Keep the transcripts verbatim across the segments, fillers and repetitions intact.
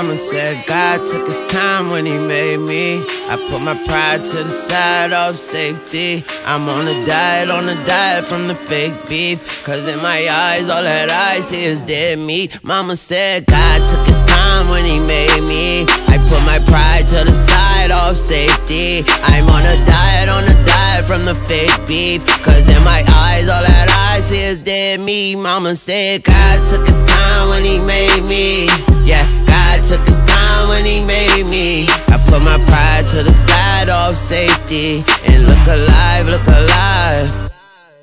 Mama said God took his time when he made me. I put my pride to the side of safety. I'm on a diet, on a diet from the fake beef. Cause in my eyes, all that I see is dead meat. Mama said God took his time when he made me. I put my pride to the side of safety. I'm on a diet, on a diet from the fake beef. Cause in my eyes, all that I see is dead meat. Mama said God took his time when he made me. Yeah, God took his time when he made me. I put my pride to the side of safety. And look alive, look alive.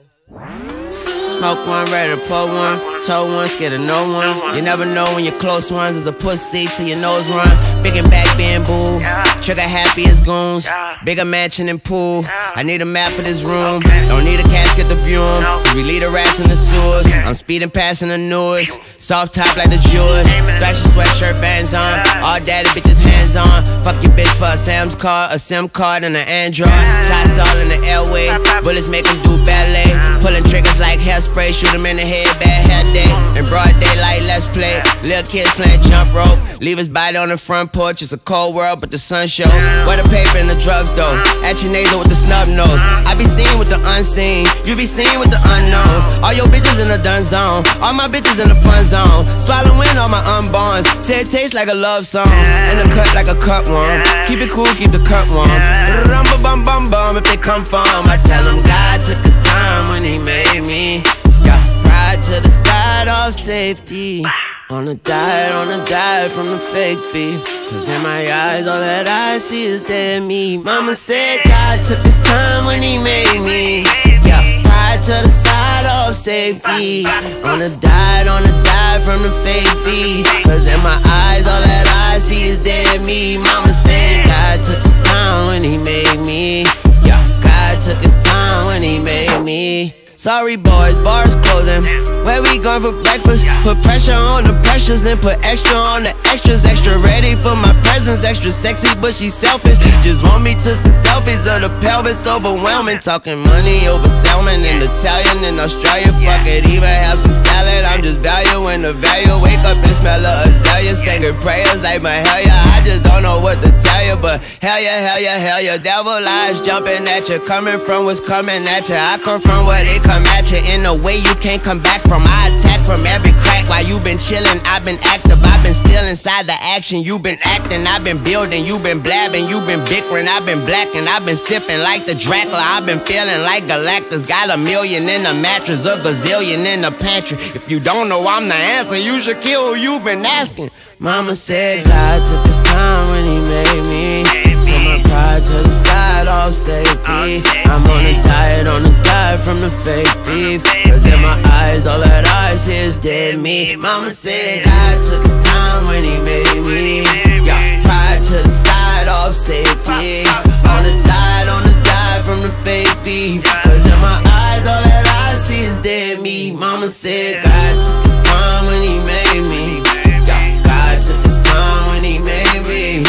Smoke one, ready to pull one. Told one, scared of no one. You never know when your close ones is a pussy till your nose run. Big and back bamboo. Trigger happy as goons. Bigger mansion and pool. I need a map for this room. Don't need a casket to view him. We lead the rats in the sewers. I'm speeding past in the newest. Soft top like the Jewish. Fashion sweatshirt bands on. All daddy bitches hands on. Fuck your bitch for a Sam's card, a SIM card, and an Android. Shots all in the airway. Bullets make them do ballet. Pulling triggers like hairspray. Shoot them in the head, bad hair day. In broad daylight, let's play. Little kids playing jump rope. Leave his body on the front porch. It's a cold world, but the sun show. Where the paper and the drugs though. At your nasal with the snub nose. I be seen with the unseen. You be seen with the unknowns. All your bitches in the done zone. All my bitches in the fun zone. Swallowing all my unborns. Say it tastes like a love song. And the cut like a cut one. Keep it cool, keep the cut warm. Rumba bum bum bum if they come from. I tell them God took his time when he made me. Yeah, pride to the side of safety. On a diet, on a diet from the fake beef. Cause in my eyes, all that I see is dead meat. Mama said God took his time when he made me. Yeah, pride to the side of safety. On a diet, on a diet from the fake beef. Cause in my eyes, all that I see is dead meat. Mama said God took his time when he made me. Yeah, God took his time when he made me. Sorry boys, bars closing. Where we going for breakfast? Put pressure on the pressures and put extra on the extras. Extra ready for my presence. Extra sexy but she selfish. Just want me to some selfies of the pelvis. Overwhelming. Talking money over salmon in Italian in Australia. Fuck it, even have some salad. I'm just valuing the value. Wake up and smell a azalea. Singing prayers like my hell yeah. I just don't know what to tell you, but hell yeah, hell yeah, hell yeah. Devil eyes jumping at you. Coming from what's coming at you. I come from where they come at you in a way you can't come back from. I attack from every crack. While you been chilling, I've been active. I've been still inside the action. You been acting, I've been building. You been blabbing, you been bickering. I've been blacking, I've been sipping like the Dracula. I've been feeling like Galactus. Got a million in the mattress, a gazillion in the pantry. If you don't know I'm the answer, you should kill who you been asking. Mama said God took his time when he made me. Put my pride to the side of safety. I'm on a diet, on a diet from the fake beef. Cause in my eyes, all that I see is dead meat. Mama said God took his time when he made me. Got pride to the side of safety. On a diet, on a diet from the fake beef. Cause in my eyes, all that I see is dead meat. Mama said God took his time when he made me. God took his time when he made me.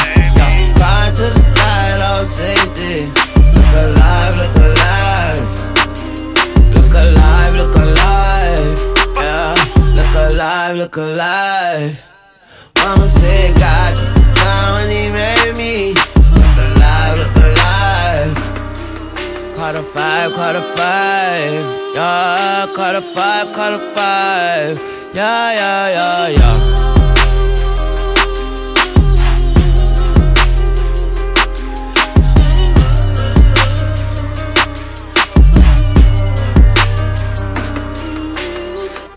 Pride to the side of safety. Look alive, look alive. Look alive, look alive. Yeah, look alive, look alive. Mama said God took his time when he made me. Look alive, look alive. Quarter five, quarter five. Yeah, quarter five, quarter five. Yeah, yeah, yeah, yeah.